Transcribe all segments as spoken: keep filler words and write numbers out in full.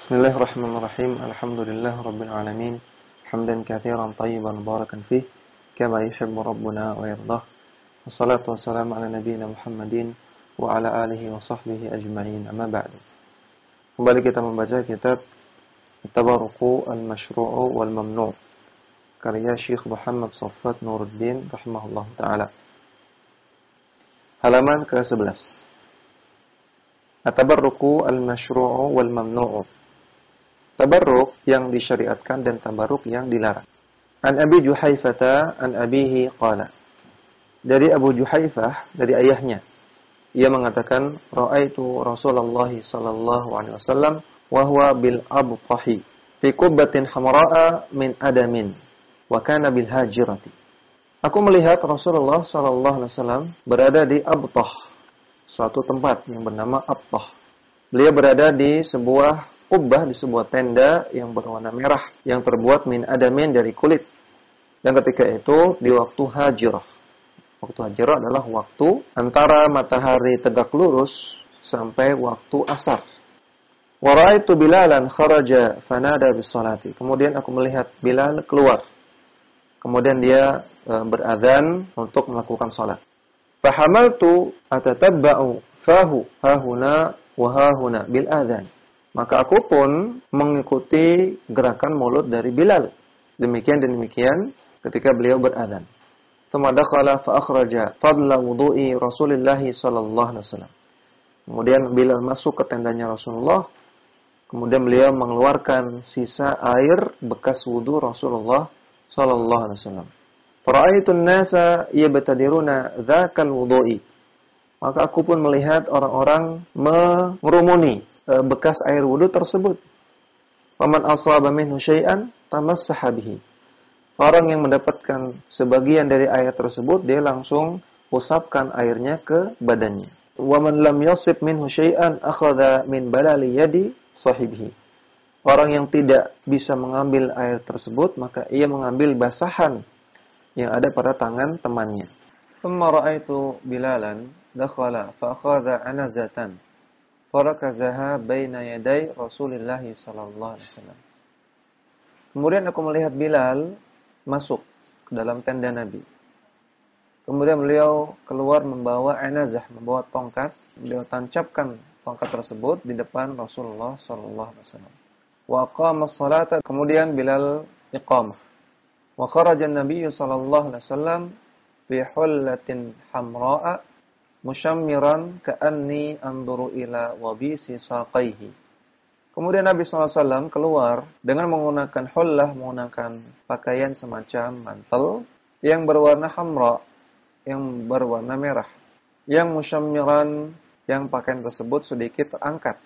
Bismillahirrahmanirrahim. Alhamdulillah rabbil alamin. Hamdan katsiran tayyiban barakan fih kama yuhibbu rabbuna wa yardah. Wassalatu wassalamu ala nabiyyina Muhammadin wa ala alihi wa sahbihi ajma'in. Amma ba'du. Kembali kita membaca kitab Tabarruqu al-Mashru'u wal Mamnu' karya Syekh Muhammad Saffat Nuruddin rahimahullah taala. Halaman ke sebelas. At-tabarruqu al-mashru'u wal mamnu'u. Tabarruk yang disyariatkan dan tabarruk yang dilarang. An Abi Juhaifah an abihi qala. Dari Abu Juhaifah, dari ayahnya, ia mengatakan, ra'aitu Rasulullah sallallahu alaihi wasallam wa huwa bil abtahi fi qubbatin hamra'a min adamin wa kana bil hajirati. Aku melihat Rasulullah sallallahu alaihi wasallam berada di Abtah, suatu tempat yang bernama Abtah. Beliau berada di sebuah Qubbah, di sebuah tenda yang berwarna merah yang terbuat min adamin, dari kulit. Dan ketika itu di waktu hajirah. Waktu hajirah adalah waktu antara matahari tegak lurus sampai waktu asar. Wa ra'aitu Bilalan kharaja fanada bis salati. Kemudian aku melihat Bilal keluar. Kemudian dia e, berazan untuk melakukan salat. Fahamaltu atatabba'u fahu hahuna wa hahuna bil adzan. Maka aku pun mengikuti gerakan mulut dari Bilal. Demikian dan demikian ketika beliau berazan. Tsumma dakhala fa akhraja fadla wudu'i Rasulillah sallallahu alaihi wasallam. Kemudian Bilal masuk ke tendanya Rasulullah. Kemudian beliau mengeluarkan sisa air bekas wudu Rasulullah sallallahu alaihi wasallam. Fara'aitu an-nasa yabtadiruna dzakal wudu'i. Maka aku pun melihat orang-orang mengerumuni bekas air wudu tersebut. Faman asaba minhu syai'an tamassaha bihi. Orang yang mendapatkan sebagian dari air tersebut, dia langsung usapkan airnya ke badannya. Wa man lam yasib minhu syai'an akhadha min balali yadi sahibihi. Orang yang tidak bisa mengambil air tersebut, maka ia mengambil basahan yang ada pada tangan temannya. Thumma ra'aitu Bilalan dakhala fa akhadha anazatan farakazaha baina yaday Rasulillah sallallahu alaihi wasallam. Kemudian aku melihat Bilal masuk ke dalam tenda Nabi. Kemudian beliau keluar membawa anazah, membawa tongkat. Beliau tancapkan tongkat tersebut di depan Rasulullah sallallahu alaihi wasallam. Wa aqama as-salata. Kemudian Bilal iqamah. Wa kharaja an-nabiy sallallahu alaihi wasallam fi hullatin hamra'a musyammiran ka'anni anzuru ila wabisi saqaihi. Kemudian Nabi sallallahu alaihi wasallam keluar dengan menggunakan hullah, menggunakan pakaian semacam mantel yang berwarna hamra, yang berwarna merah. Yang musyammiran, yang pakaian tersebut sedikit terangkat.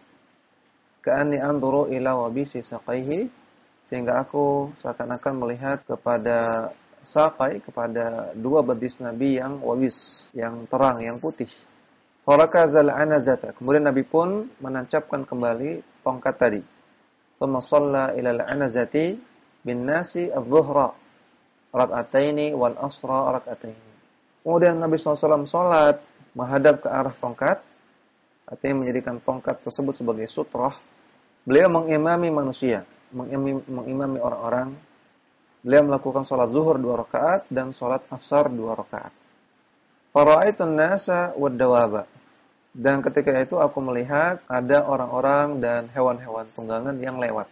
Ka'anni anzuru ila wabisi saqaihi, sehingga aku seakan-akan melihat kepada saqai, kepada dua betis Nabi yang wabis, yang terang, yang putih. Farakazal anazata. Kemudian Nabi pun menancapkan kembali tongkat tadi. Tsumma shalla ila al-anazati bin nasi adh-dhuhra rak'ataini wal asra rak'ataini. Kemudian Nabi sallallahu alaihi wasallam salat menghadap ke arah tongkat, artinya menjadikan tongkat tersebut sebagai sutrah. Beliau mengimami manusia, mengimami, mengimami orang-orang. Beliau melakukan salat zuhur dua rakaat dan salat asar dua rakaat. Fara'aitun nasa wad-dawaba. Dan ketika itu aku melihat ada orang-orang dan hewan-hewan tunggangan yang lewat.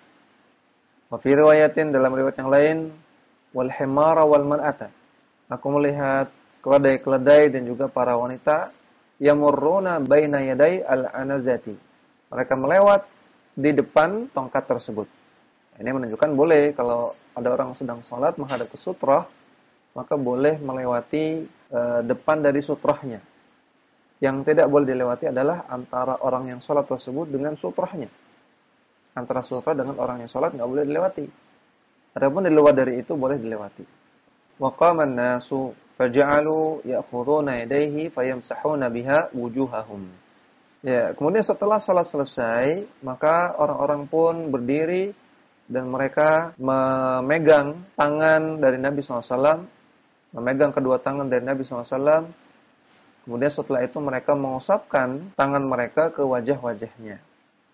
Wa fi riwayatin, dalam riwayat yang lain, wal himara wal mar'ata. Aku melihat keledai-keledai dan juga para wanita yamurruna baina yaday al-anazati. Mereka melewat di depan tongkat tersebut. Ini menunjukkan boleh kalau ada orang sedang sholat menghadap ke sutrah, maka boleh melewati e, depan dari sutrahnya. Yang tidak boleh dilewati adalah antara orang yang sholat tersebut dengan sutrahnya. Antara sutrah dengan orang yang sholat nggak boleh dilewati. Adapun di luar dari itu boleh dilewati. Wa qama an-nasu faja'alu ya'khuduna yadayhi fayamsahuna biha wujuhahum. Ya, kemudian setelah sholat selesai, maka orang-orang pun berdiri dan mereka memegang tangan dari Nabi sallallahu alaihi wasallam, memegang kedua tangan dari Nabi sallallahu alaihi wasallam. Kemudian setelah itu mereka mengusapkan tangan mereka ke wajah-wajahnya.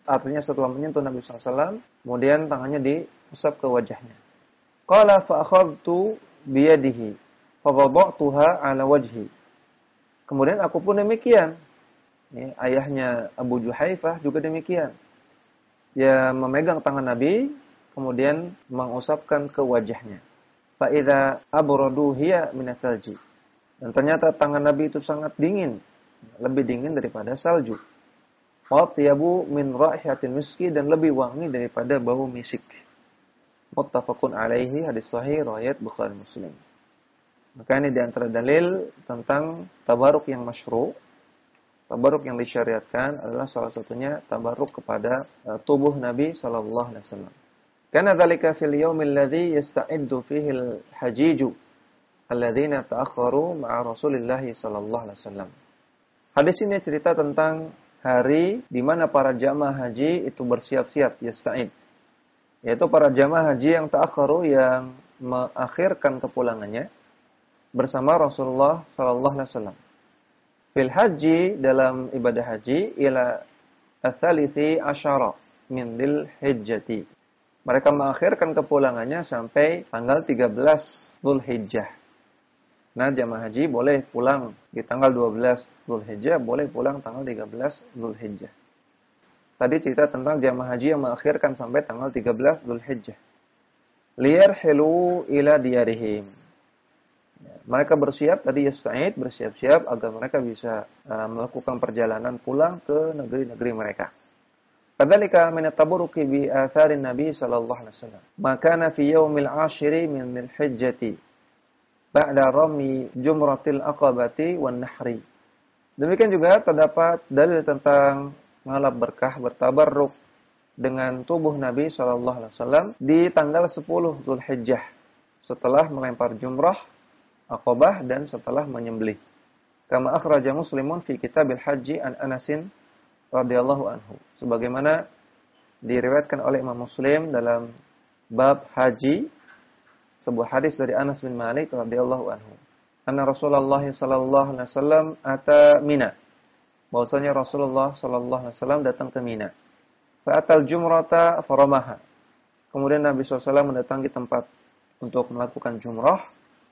artinya setelah menyentuh Nabi shallallahu alaihi wasallam, kemudian tangannya diusap ke wajahnya. Qala fa akhadtu bi yadihi fa wada'tuha ala wajhi. Kemudian aku pun demikian. Ini ayahnya Abu Juhaifah juga demikian. Dia memegang tangan Nabi, kemudian mengusapkan ke wajahnya. Fa idza abradu hiya min thalji. Dan ternyata tangan Nabi itu sangat dingin, lebih dingin daripada salju. Wa tiyabu min raihatil miski, dan lebih wangi daripada bau misik. Muttafaqun alaihi, hadis sahih riwayat Bukhari Muslim. Maka ini di antara dalil tentang tabaruk yang masyru'. Tabaruk yang disyariatkan adalah salah satunya tabaruk kepada uh, tubuh Nabi sallallahu alaihi wasallam. Karena dzalika fil yaumil ladzi yasta'iddu fihi al-hajiju alladzina ta'akhkharu ma'a Rasulillah sallallahu alaihi wasallam. Hadis ini cerita tentang hari di mana para jamaah haji itu bersiap-siap, yasta'id. Yaitu para jamaah haji yang ta'akhkharu, yang mengakhirkan kepulangannya bersama Rasulullah sallallahu alaihi wasallam. Fil haji, dalam ibadah haji, ila ats-tsalithi asyara min dzil hijjati. Mereka mengakhirkan kepulangannya sampai tanggal tiga belas Dzulhijjah. Nah, jamaah haji boleh pulang di tanggal dua belas Dzulhijjah, boleh pulang tanggal tiga belas Dzulhijjah. Tadi cerita tentang jamaah haji yang mengakhirkan sampai tanggal tiga belas Dzulhijjah. Liyarhilu ila diyarihim. Mereka bersiap, tadi yasta'id, bersiap-siap agar mereka bisa uh, melakukan perjalanan pulang ke negeri-negeri mereka. Kadzalika min at-tabarruki bi atharin Nabi sallallahu alaihi wasallam. Maka fi yaumil ashiri min dzulhijjati ba'da rami jumratil aqabati wan nahri. Demikian juga terdapat dalil tentang ngalap berkah, bertabarruk dengan tubuh Nabi sallallahu alaihi wasallam di tanggal sepuluh Dzulhijjah setelah melempar jumrah Aqabah dan setelah menyembelih. Kama akhraja Muslimun fi Kitabil Haji an Anasin radhiyallahu anhu. Sebagaimana diriwayatkan oleh Imam Muslim dalam bab haji, sebuah hadis dari Anas bin Malik radhiyallahu anhu. Anna Rasulullah sallallahu alaihi wasallam ata Mina. Bahwasanya Rasulullah sallallahu alaihi wasallam datang ke Mina. Fa atal jumrata faramaha. Kemudian Nabi sallallahu alaihi wasallam mendatangi tempat untuk melakukan jumrah.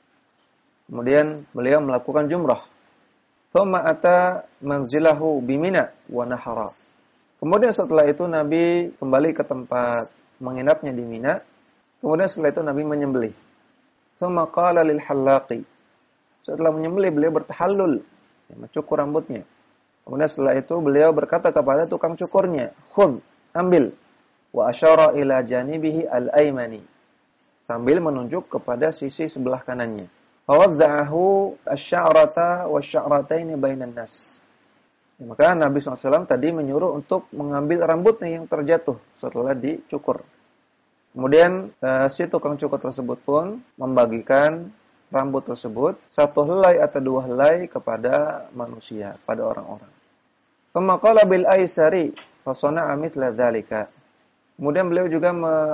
Kemudian beliau melakukan jumrah. Thumma ata manzilahu bimina wa nahara. Kemudian setelah itu Nabi kembali ke tempat menginapnya di Mina. Kemudian setelah itu Nabi menyembelih. Thumma qala lil hallaqi. Setelah menyembelih beliau bertahallul, ya, mencukur rambutnya. Kemudian setelah itu beliau berkata kepada tukang cukurnya, "Khudh, ambil." Wa asyara ila janibihi al-aymani. Sambil menunjuk kepada sisi sebelah kanannya. Fawazza'ahu asy-sya'rata wasy-sya'rataini bainan nas. Ya, maka Nabi shallallahu alaihi wasallam tadi menyuruh untuk mengambil rambutnya yang terjatuh setelah dicukur. Kemudian eh, si tukang cukur tersebut pun membagikan rambut tersebut satu helai atau dua helai kepada manusia, pada orang-orang. Tsumma qala bil aisari fa sana'a mithla dzalika. Kemudian beliau juga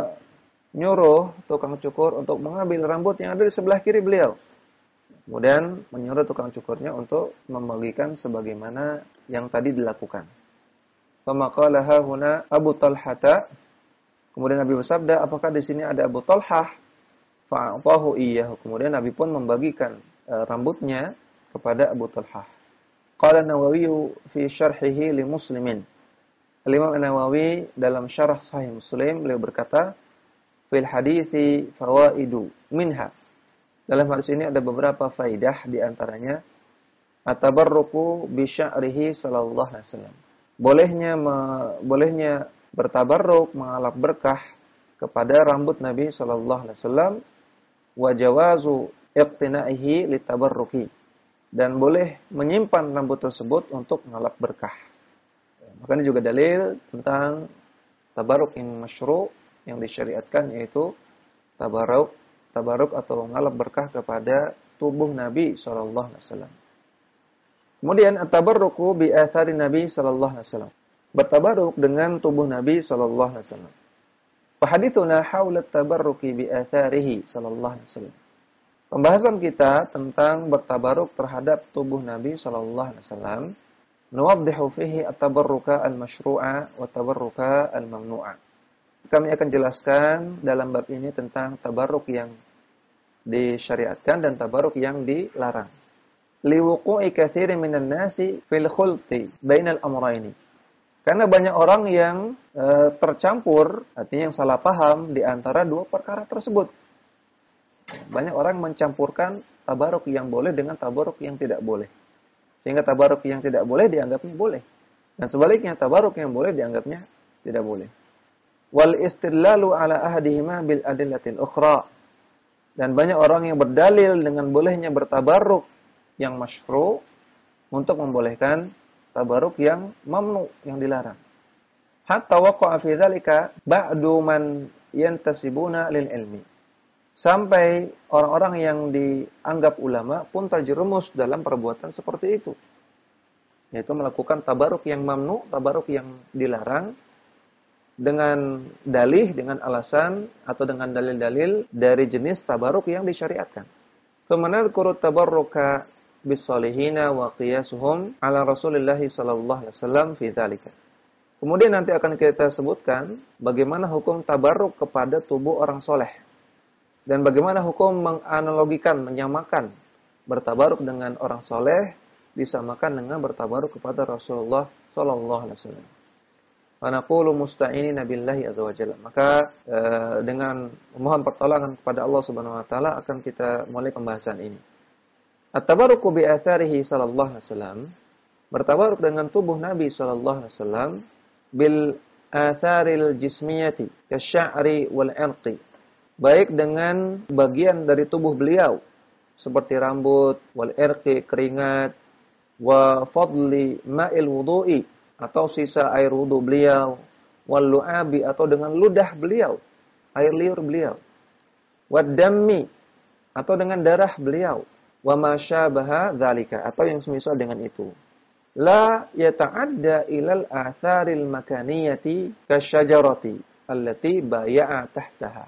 menyuruh tukang cukur untuk mengambil rambut yang ada di sebelah kiri beliau. Kemudian menyuruh tukang cukurnya untuk membagikan sebagaimana yang tadi dilakukan. Famaqala hahuna Abu Talhata. Kemudian Nabi bersabda, apakah di sini ada Abu Talhah? Fa'atahu iyyahu. Kemudian Nabi pun membagikan e, rambutnya kepada Abu Talhah. Qala Nawawi fi syarhihi li Muslimin. Al-Imam Nawawi dalam syarah Sahih Muslim beliau berkata, fil hadithi fawaidu minha. Dalam hadis ini ada beberapa faidah, di antaranya at-tabarruku bi sya'rihi sallallahu alaihi wasallam. Bolehnya me, bolehnya bertabarruk, mengalap berkah kepada rambut Nabi sallallahu alaihi wasallam, wa jawazu iqtina'ihi litabarruki, dan boleh menyimpan rambut tersebut untuk mengalap berkah. Maka ini juga dalil tentang tabarruk yang masyru', yang disyariatkan, yaitu tabarruk tabarruk atau mengalap berkah kepada tubuh Nabi sallallahu alaihi wasallam. Kemudian at-tabarruku bi athari Nabi sallallahu alaihi wasallam. Bertabarruk dengan tubuh Nabi sallallahu alaihi wasallam. Fa haditsuna haula at-tabarruki bi atharihi sallallahu alaihi wasallam. Pembahasan kita tentang bertabarruk terhadap tubuh Nabi sallallahu alaihi wasallam nuwaddihu fihi at-tabarruka al-masyru'a wa tabarruka al-mamnu'a. Kami akan jelaskan dalam bab ini tentang tabarruk yang disyariatkan dan tabarruk yang dilarang. Liwuqu'i katsirin minan nasi fil khulti bainal amrayni. Karena banyak orang yang e, tercampur, artinya yang salah paham di antara dua perkara tersebut. Banyak orang mencampurkan tabaruk yang boleh dengan tabaruk yang tidak boleh. Sehingga tabaruk yang tidak boleh dianggapnya boleh. Dan sebaliknya tabaruk yang boleh dianggapnya tidak boleh. Wal istidlalu ala ahadihima bil adillatil ukhra. Dan banyak orang yang berdalil dengan bolehnya bertabaruk yang masyru' untuk membolehkan tabaruk yang mamnu, yang dilarang. Hatta waqa'a fi dzalika ba'du man yantasibuna lil ilmi. Sampai orang-orang yang dianggap ulama pun terjerumus dalam perbuatan seperti itu. Yaitu melakukan tabaruk yang mamnu, tabaruk yang dilarang dengan dalih, dengan alasan atau dengan dalil-dalil dari jenis tabaruk yang disyariatkan. Tsumma tabarruka bis-salihina wa qiyasuhum ala Rasulillah sallallahu alaihi wasallam fi dzalika. Kemudian nanti akan kita sebutkan bagaimana hukum tabarruk kepada tubuh orang soleh. Dan bagaimana hukum menganalogikan, menyamakan bertabaruk dengan orang soleh disamakan dengan bertabaruk kepada Rasulullah sallallahu alaihi wasallam. Wa naqulu musta'inina billahi azza wa jalla. Maka e, dengan memohon pertolongan kepada Allah Subhanahu wa taala akan kita mulai pembahasan ini. At-tabaruku bi atharihi sallallahu alaihi wasallam, bertabaruk dengan tubuh Nabi sallallahu alaihi wasallam bil atharil jismiyati kasya'ri wal 'irqi, baik dengan bagian dari tubuh beliau seperti rambut, wal 'irqi keringat, wa fadli ma'il wudu'i atau sisa air wudu beliau, wal lu'abi atau dengan ludah beliau, air liur beliau, wad dammi atau dengan darah beliau, wa ma syabaha dzalika atau yang semisal dengan itu. La yata'adda ilal atharil makaniyati kasyajarati allati baya'a tahtaha.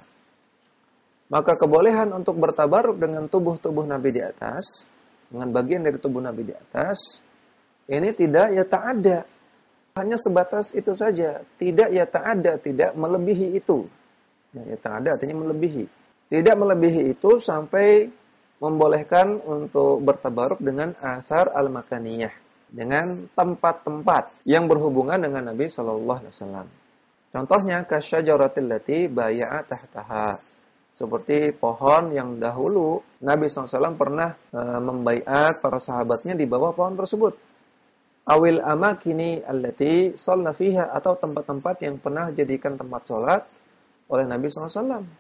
Maka kebolehan untuk bertabaruk dengan tubuh-tubuh Nabi di atas, dengan bagian dari tubuh Nabi di atas, ini tidak yata'adda, hanya sebatas itu saja, tidak yata'adda, tidak melebihi itu. Ya, yata'adda artinya melebihi. Tidak melebihi itu sampai membolehkan untuk bertabaruk dengan athar al-makaniyah, dengan tempat-tempat yang berhubungan dengan Nabi sallallahu alaihi wasallam. Contohnya kasyajaratil lati baya'a tahtaha, seperti pohon yang dahulu Nabi sallallahu alaihi wasallam pernah e, membaiat para sahabatnya di bawah pohon tersebut. Awil amakini allati shalla fiha, atau tempat-tempat yang pernah jadikan tempat salat oleh Nabi sallallahu alaihi wasallam.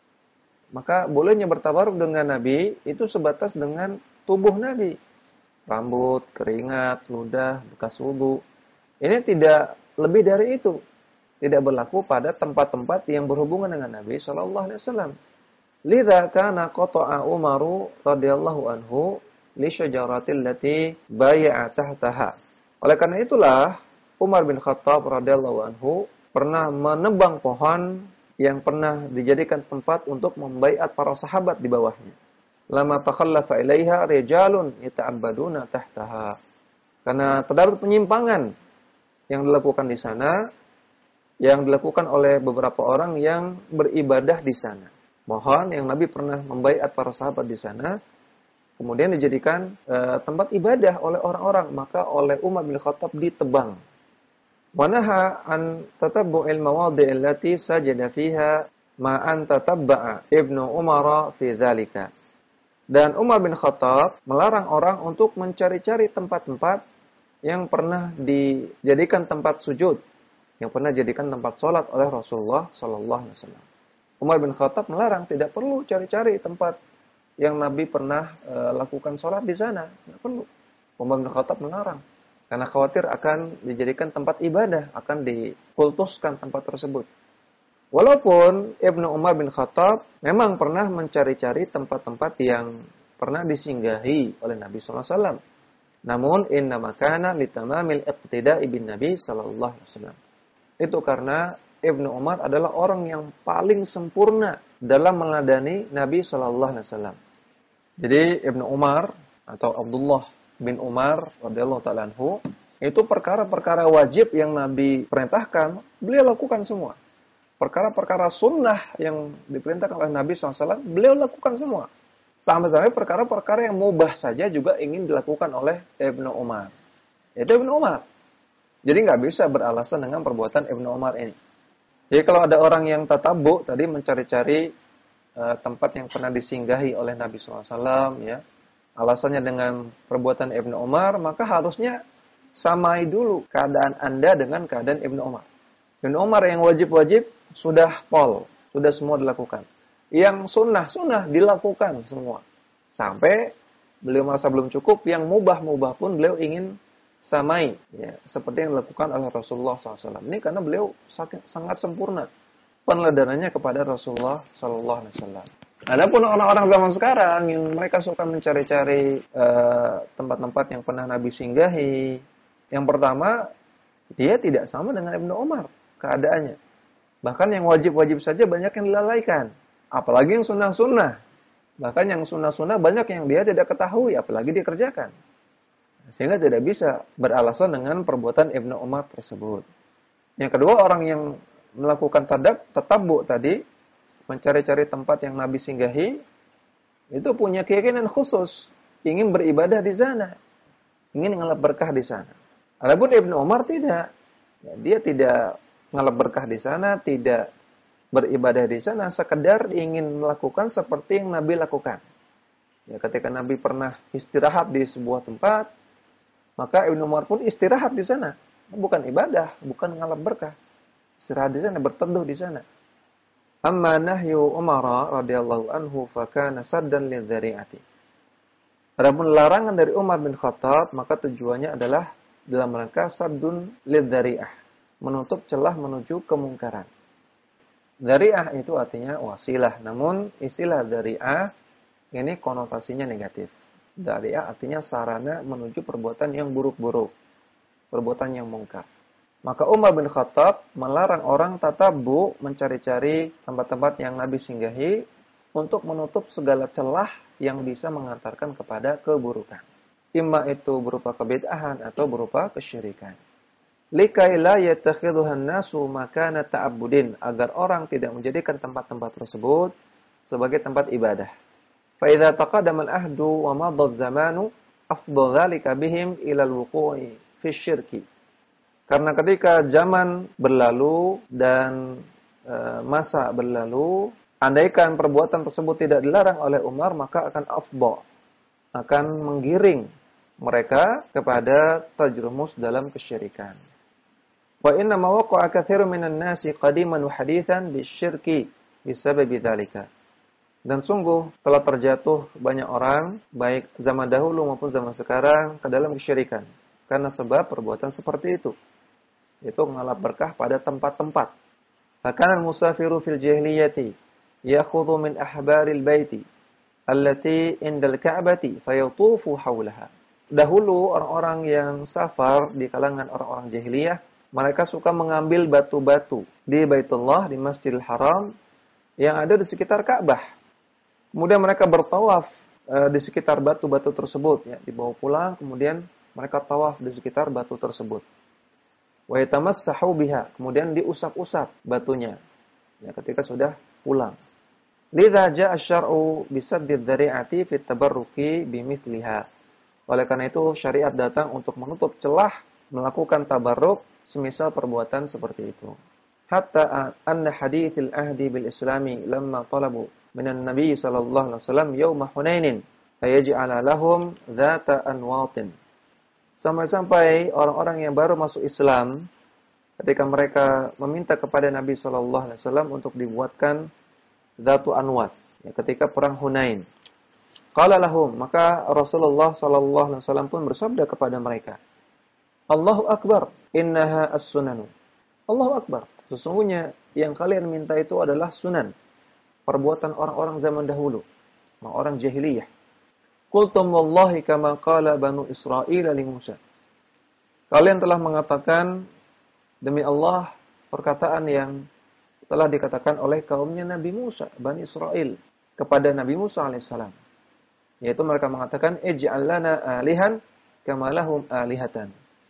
Maka bolehnya bertabaruk dengan Nabi itu sebatas dengan tubuh Nabi. Rambut, keringat, ludah, bekas wudu. Ini tidak lebih dari itu. Tidak berlaku pada tempat-tempat yang berhubungan dengan Nabi sallallahu alaihi wasallam. Lidza kana qata'a Umaru radhiyallahu anhu li syajaratil lati bai'a tahtaha. Oleh karena itulah Umar bin Khattab radhiyallahu anhu pernah menebang pohon yang pernah dijadikan tempat untuk membaiat para sahabat di bawahnya. Lama takhallafa ilaiha rijalun yata'abbaduna tahtaha. Karena terdapat penyimpangan yang dilakukan di sana, yang dilakukan oleh beberapa orang yang beribadah di sana. Mohon yang Nabi pernah membaiat para sahabat di sana, kemudian dijadikan e, tempat ibadah oleh orang-orang, maka oleh Umar bin Khattab ditebang. Wanaha an tatabbu'il mawadhi' allati sajada fiha ma an tatabba'a Ibnu Umar fi dzalika. Dan Umar bin Khattab melarang orang untuk mencari-cari tempat-tempat yang pernah dijadikan tempat sujud, yang pernah dijadikan tempat salat oleh Rasulullah sallallahu alaihi wasallam. Umar bin Khattab melarang, tidak perlu cari-cari tempat yang Nabi pernah e, lakukan salat di sana, tidak perlu. Umar bin Khattab melarang. Karena khawatir akan dijadikan tempat ibadah, akan dikultuskan tempat tersebut. Walaupun Ibnu Umar bin Khattab memang pernah mencari-cari tempat-tempat yang pernah disinggahi oleh Nabi sallallahu alaihi wasallam. Namun inna makana litamamil iqtida'i bin Nabi sallallahu alaihi wasallam. Itu karena Ibnu Umar adalah orang yang paling sempurna dalam meladani Nabi sallallahu alaihi wasallam. Jadi Ibnu Umar atau Abdullah bin Umar radhiyallahu ta'ala anhu Itu perkara-perkara wajib yang Nabi perintahkan, beliau lakukan semua. Perkara-perkara sunnah yang diperintahkan oleh Nabi shallallahu alaihi wasallam, beliau lakukan semua. Sampai-sampai perkara-perkara yang mubah saja juga ingin dilakukan oleh Ibnu Umar. Itu Ibnu Umar. Jadi nggak bisa beralasan dengan perbuatan Ibnu Umar ini. Jadi kalau ada orang yang tatabu tadi mencari-cari uh, tempat yang pernah disinggahi oleh Nabi shallallahu alaihi wasallam, ya, alasannya dengan perbuatan Ibnu Umar, maka harusnya samai dulu keadaan Anda dengan keadaan Ibnu Umar. Ibnu Umar yang wajib-wajib sudah pol, sudah semua dilakukan. Yang sunnah-sunnah dilakukan semua. Sampai beliau merasa belum cukup, yang mubah-mubah pun beliau ingin samai, ya, seperti yang dilakukan oleh Rasulullah shallallahu alaihi wasallam. Ini karena beliau sangat sempurna peneladanannya kepada Rasulullah shallallahu alaihi wasallam. Adapun orang-orang zaman sekarang yang mereka suka mencari-cari uh, tempat-tempat yang pernah Nabi singgahi, yang pertama, dia tidak sama dengan Ibnu Umar keadaannya. Bahkan yang wajib-wajib saja banyak yang dilalaikan. Apalagi yang sunnah-sunnah. Bahkan yang sunnah-sunnah banyak yang dia tidak ketahui, apalagi dia kerjakan. Sehingga tidak bisa beralasan dengan perbuatan Ibnu Umar tersebut. Yang kedua, orang yang melakukan tadab, tatabu tadi, mencari-cari tempat yang Nabi singgahi, itu punya keyakinan khusus, ingin beribadah di sana, ingin ngalap berkah di sana. Adapun Ibnu Umar tidak, ya, dia tidak ngalap berkah di sana, tidak beribadah di sana, sekedar ingin melakukan seperti yang Nabi lakukan. Ya, ketika Nabi pernah istirahat di sebuah tempat, maka Ibnu Umar pun istirahat di sana, bukan ibadah, bukan ngalap berkah, istirahat di sana, berteduh di sana. Amma nahyu Umar radhiyallahu anhu fakana saddan lidzari'ati. Adapun larangan dari Umar bin Khattab, maka tujuannya adalah dalam rangka saddun lidzari'ah, menutup celah menuju kemungkaran. Dzari'ah itu artinya wasilah, namun istilah dzari'ah ini konotasinya negatif. Dzari'ah artinya sarana menuju perbuatan yang buruk-buruk, perbuatan yang mungkar. Maka Umar bin Khattab melarang orang tatabu mencari-cari tempat-tempat yang Nabi singgahi untuk menutup segala celah yang bisa mengantarkan kepada keburukan. Imma itu berupa kebid'ahan atau berupa kesyirikan. Likai la yattakhidhuhan nasu makana ta'abbudin, agar orang tidak menjadikan tempat-tempat tersebut sebagai tempat ibadah. Fa idza taqaddama al-ahdu wa madha az-zamanu afdha dzalika bihim ila al-wuqu'i fi syirki. Karena ketika zaman berlalu dan e, masa berlalu, andaikan perbuatan tersebut tidak dilarang oleh Umar, maka akan afdha, akan menggiring mereka kepada terjerumus dalam kesyirikan. Wa inna ma waqa'a katsirun minan nasi qadiman wa haditsan bisyirki bisababi dzalika. Dan sungguh telah terjatuh banyak orang baik zaman dahulu maupun zaman sekarang ke dalam kesyirikan karena sebab perbuatan seperti itu, yaitu mengalap berkah pada tempat-tempat. Fakana al-musafiru fil jahiliyati ya'khudhu min ahbaril baiti allati indal ka'bati fayatufu haulaha. Dahulu orang-orang yang safar di kalangan orang-orang jahiliyah, mereka suka mengambil batu-batu di Baitullah, di Masjidil Haram yang ada di sekitar Ka'bah. Kemudian mereka bertawaf e, di sekitar batu-batu tersebut, ya, dibawa pulang, kemudian mereka tawaf di sekitar batu tersebut. Wa yatamassahu biha, kemudian diusap-usap batunya, ya, ketika sudah pulang. Lidza ja'a asy-syar'u bisaddid dzari'ati fit tabarruki bimithliha. Oleh karena itu syariat datang untuk menutup celah melakukan tabarruk semisal perbuatan seperti itu. Hatta anna hadithil ahdi bil islami lamma talabu minan nabi sallallahu alaihi wasallam yauma Hunainin ayaj'ala lahum dzata anwatin. Sampai-sampai orang-orang yang baru masuk Islam ketika mereka meminta kepada Nabi sallallahu alaihi wasallam untuk dibuatkan dzatu anwat, ya, ketika perang Hunain. Qala lahum, maka Rasulullah sallallahu alaihi wasallam pun bersabda kepada mereka, Allahu akbar, innaha as-sunanu. Allahu akbar, sesungguhnya yang kalian minta itu adalah sunan, perbuatan orang-orang zaman dahulu, orang jahiliyah. Qultum wallahi kama qala banu Israil li Musa. Kalian telah mengatakan demi Allah perkataan yang telah dikatakan oleh kaumnya Nabi Musa, Bani Israel, kepada Nabi Musa alaihissalam. Yaitu mereka mengatakan ij'al lana alihan kama lahum alihatan.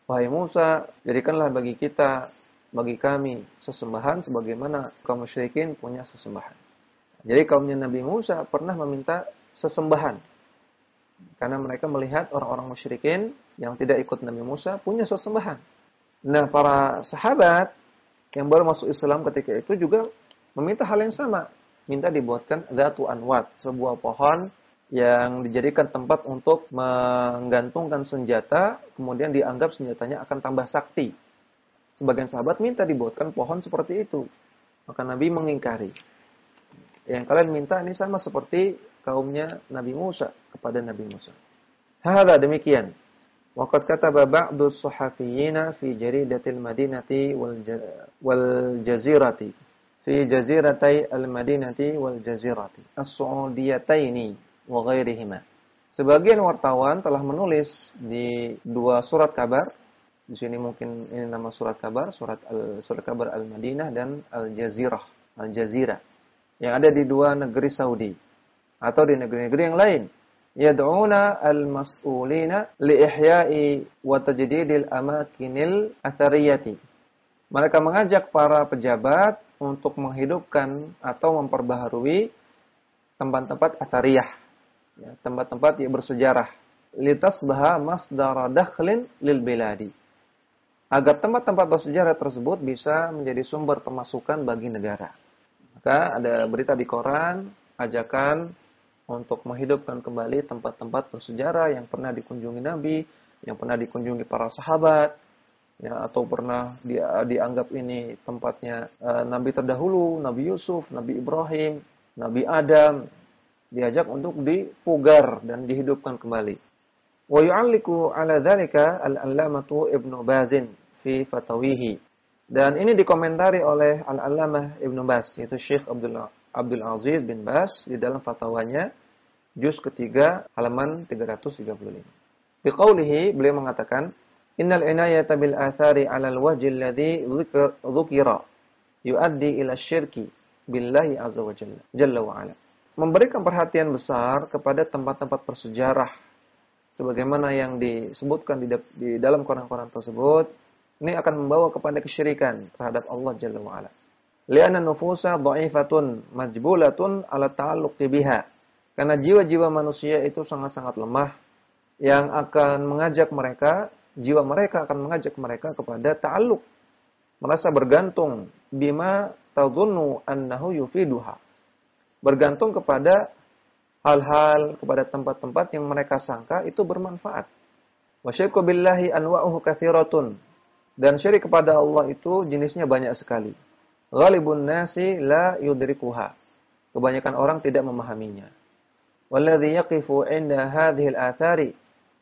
Wahai Musa, jadikanlah bagi kita, bagi kami sesembahan sebagaimana kaum musyrikin punya sesembahan. Jadi kaumnya Nabi Musa pernah meminta sesembahan. Karena mereka melihat orang-orang musyrikin yang tidak ikut Nabi Musa punya sesembahan. Nah, para sahabat yang baru masuk Islam ketika itu juga meminta hal yang sama. Minta dibuatkan Dzatu Anwat, sebuah pohon yang dijadikan tempat untuk menggantungkan senjata, kemudian dianggap senjatanya akan tambah sakti. Sebagian sahabat minta dibuatkan pohon seperti itu. Maka Nabi mengingkari. Yang kalian minta ini sama seperti kaumnya Nabi Musa kepada Nabi Musa. Hadza demikian. Waqad kataba ba'du as-sahafiyyina fi jaridatil Madinati wal Jazirati fi jaziratai al-Madinati wal Jazirati as-Saudiyataini wa ghairihima. Sebagian wartawan telah menulis di dua surat kabar. Di sini mungkin ini nama surat kabar, surat al surat kabar Al-Madinah dan Al-Jazirah, Al-Jazirah yang ada di dua negeri Saudi atau di negeri-negeri yang lain. Yad'una al-mas'ulina li ihya'i wa tajdidil amakinil athariyati. Mereka mengajak para pejabat untuk menghidupkan atau memperbaharui tempat-tempat athariyah, ya, tempat-tempat yang bersejarah. Litasbaha masdara dakhlin lil biladi. Agar tempat-tempat bersejarah tersebut bisa menjadi sumber pemasukan bagi negara. Maka ada berita di koran, ajakan untuk menghidupkan kembali tempat-tempat bersejarah yang pernah dikunjungi Nabi, yang pernah dikunjungi para sahabat, ya, atau pernah di, dianggap ini tempatnya uh, Nabi terdahulu, Nabi Yusuf, Nabi Ibrahim, Nabi Adam, diajak untuk dipugar dan dihidupkan kembali. Wa yu'alliqu 'ala dzalika al-'allamatu Ibnu Bazin fi fatawihi. Dan ini dikomentari oleh Al-'Allamah Ibnu Baz, yaitu Syekh Abdul Abdul Aziz bin Baz di dalam fatwanya juz ketiga halaman tiga ratus tiga puluh lima. Biqaulihi, beliau mengatakan, "Innal inayata bil athari 'ala al-wajhi alladhi dzukira yuaddi ila syirki billahi azza wa jalla jalla wa ala." Memberikan perhatian besar kepada tempat-tempat bersejarah sebagaimana yang disebutkan di, di dalam Quran-Quran tersebut, ini akan membawa kepada kesyirikan terhadap Allah Jalla wa ala. Li'anna nufusa dha'ifatun majbulatun ala ta'alluqi biha. Karena jiwa-jiwa manusia itu sangat-sangat lemah yang akan mengajak mereka, jiwa mereka akan mengajak mereka kepada ta'alluq, merasa bergantung bima tadhunnu annahu yufiduha. Bergantung kepada hal-hal, kepada tempat-tempat yang mereka sangka itu bermanfaat. Wa syirku billahi anwa'uhu katsiratun. Dan syirik kepada Allah itu jenisnya banyak sekali. Ghalibun nasi la yudrikuha. Kebanyakan orang tidak memahaminya. Walladhi yaqifu 'inda hadhihi al-athari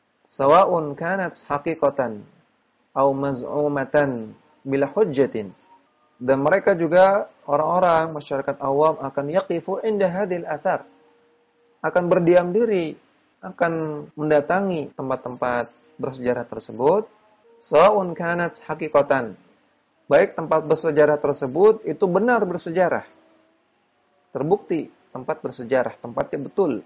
sawa'un kanat haqiqatan aw maz'umatan bila hujjatin. Dan mereka juga orang-orang masyarakat awam akan yaqifu 'inda hadhihi al-athar. Akan berdiam diri, akan mendatangi tempat-tempat bersejarah tersebut. Sawa'un kanat haqiqatan. Baik tempat bersejarah tersebut itu benar bersejarah. Terbukti tempat bersejarah, tempatnya betul.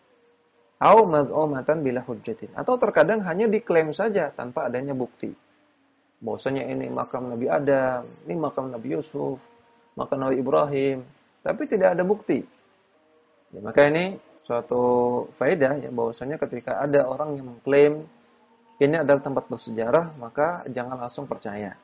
Au maz'umatan bila hujjatin. Atau terkadang hanya diklaim saja tanpa adanya bukti. Bahwasanya ini makam Nabi Adam, ini makam Nabi Yusuf, makam Nabi Ibrahim, tapi tidak ada bukti. Ya, maka ini suatu faedah ya, bahwasanya ketika ada orang yang mengklaim ini adalah tempat bersejarah, maka jangan langsung percaya.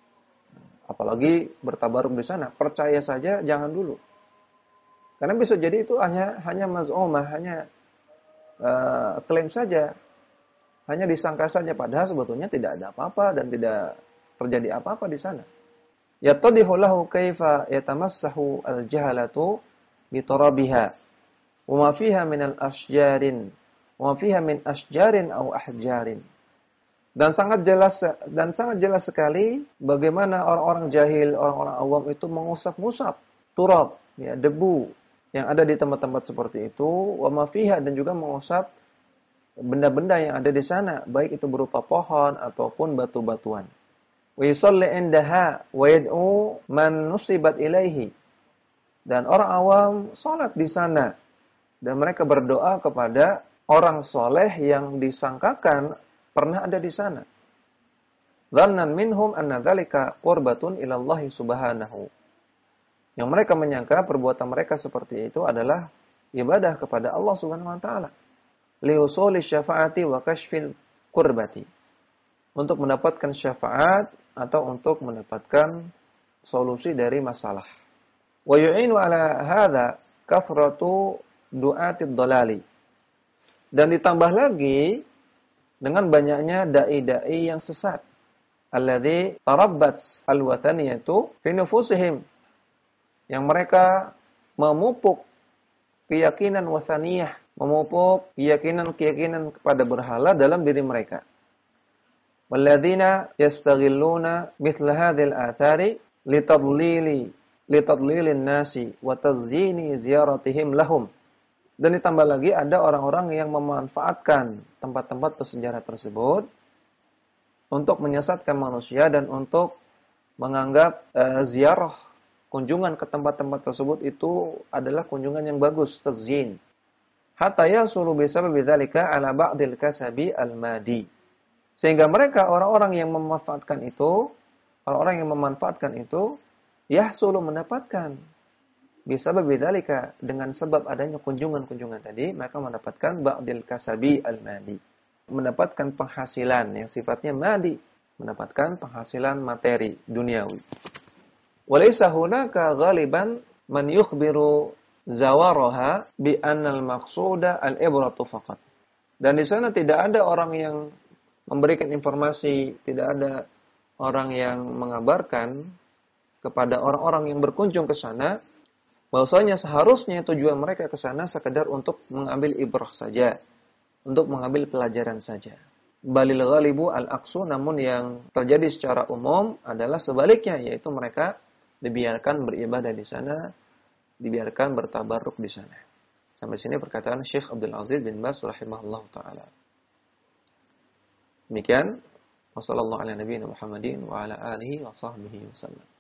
Apalagi bertabaruk di sana, percaya saja jangan dulu. Karena bisa jadi itu hanya hanya maz'umah, hanya uh, klaim saja, hanya disangka saja, padahal sebetulnya tidak ada apa-apa dan tidak terjadi apa-apa di sana. Yattadihu lahu kaifa yatamassahu al-jahalatu bi tarabiha wa ma fiha min al-ashjarin wa ma fiha min ashjarin aw ahjarin. Dan sangat jelas dan sangat jelas sekali bagaimana orang-orang jahil, orang-orang awam itu mengusap-ngusap turab, ya, debu yang ada di tempat-tempat seperti itu, wa ma fiha, dan juga mengusap benda-benda yang ada di sana, baik itu berupa pohon ataupun batu-batuan. Wa yusalli indaha wa yad'u man nusibat ilaihi. Dan orang awam salat di sana dan mereka berdoa kepada orang soleh yang disangkakan pernah ada di sana. Dhannan minhum anna dzalika qurbatun ila Allah subhanahu. Yang mereka menyangka perbuatan mereka seperti itu adalah ibadah kepada Allah Subhanahu wa taala. Liusuli syafaati wa kashfil qurbati. Untuk mendapatkan syafaat atau untuk mendapatkan solusi dari masalah. Wa yu'inu ala hadza kathratu du'atid dhalali. Dan ditambah lagi dengan banyaknya dai-dai yang sesat. Alladzi tarabbat alwataniyatu fi nufusihim. Yang mereka memupuk keyakinan wasaniyah, memupuk keyakinan-keyakinan kepada berhala dalam diri mereka. Walladzina yastaghilluna mithla hadhil athari litadlili litadlilin nasi wa tazyini ziyaratihim lahum. Dan ditambah lagi ada orang-orang yang memanfaatkan tempat-tempat bersejarah tersebut untuk menyesatkan manusia dan untuk menganggap uh, ziarah, kunjungan ke tempat-tempat tersebut itu adalah kunjungan yang bagus, tazyin. Hatta yasulu bisababi dzalika ala ba'dil kasabi al-madi. Sehingga mereka orang-orang yang memanfaatkan itu, orang-orang yang memanfaatkan itu yahsulu mendapatkan bisababi dzalika dengan sebab adanya kunjungan-kunjungan tadi, mereka mendapatkan ba'dil kasabi al-madi. Mendapatkan penghasilan yang sifatnya madi, mendapatkan penghasilan materi duniawi. Walaysa hunaka ghaliban man yukhbiru zawaraha bi annal maqsuda al-ibratu faqat. Dan di sana tidak ada orang yang memberikan informasi, tidak ada orang yang mengabarkan kepada orang-orang yang berkunjung ke sana bahwasanya seharusnya tujuan mereka ke sana sekedar untuk mengambil ibrah saja, untuk mengambil pelajaran saja. Balil ghalibu al-aqsu, namun yang terjadi secara umum adalah sebaliknya, yaitu mereka dibiarkan beribadah di sana, dibiarkan bertabarruk di sana. Sampai sini perkataan Syekh Abdul Aziz bin Baz rahimahullah taala. Demikian, wassallallahu ala nabiyina Muhammadin wa ala alihi wa sahbihi wasallam.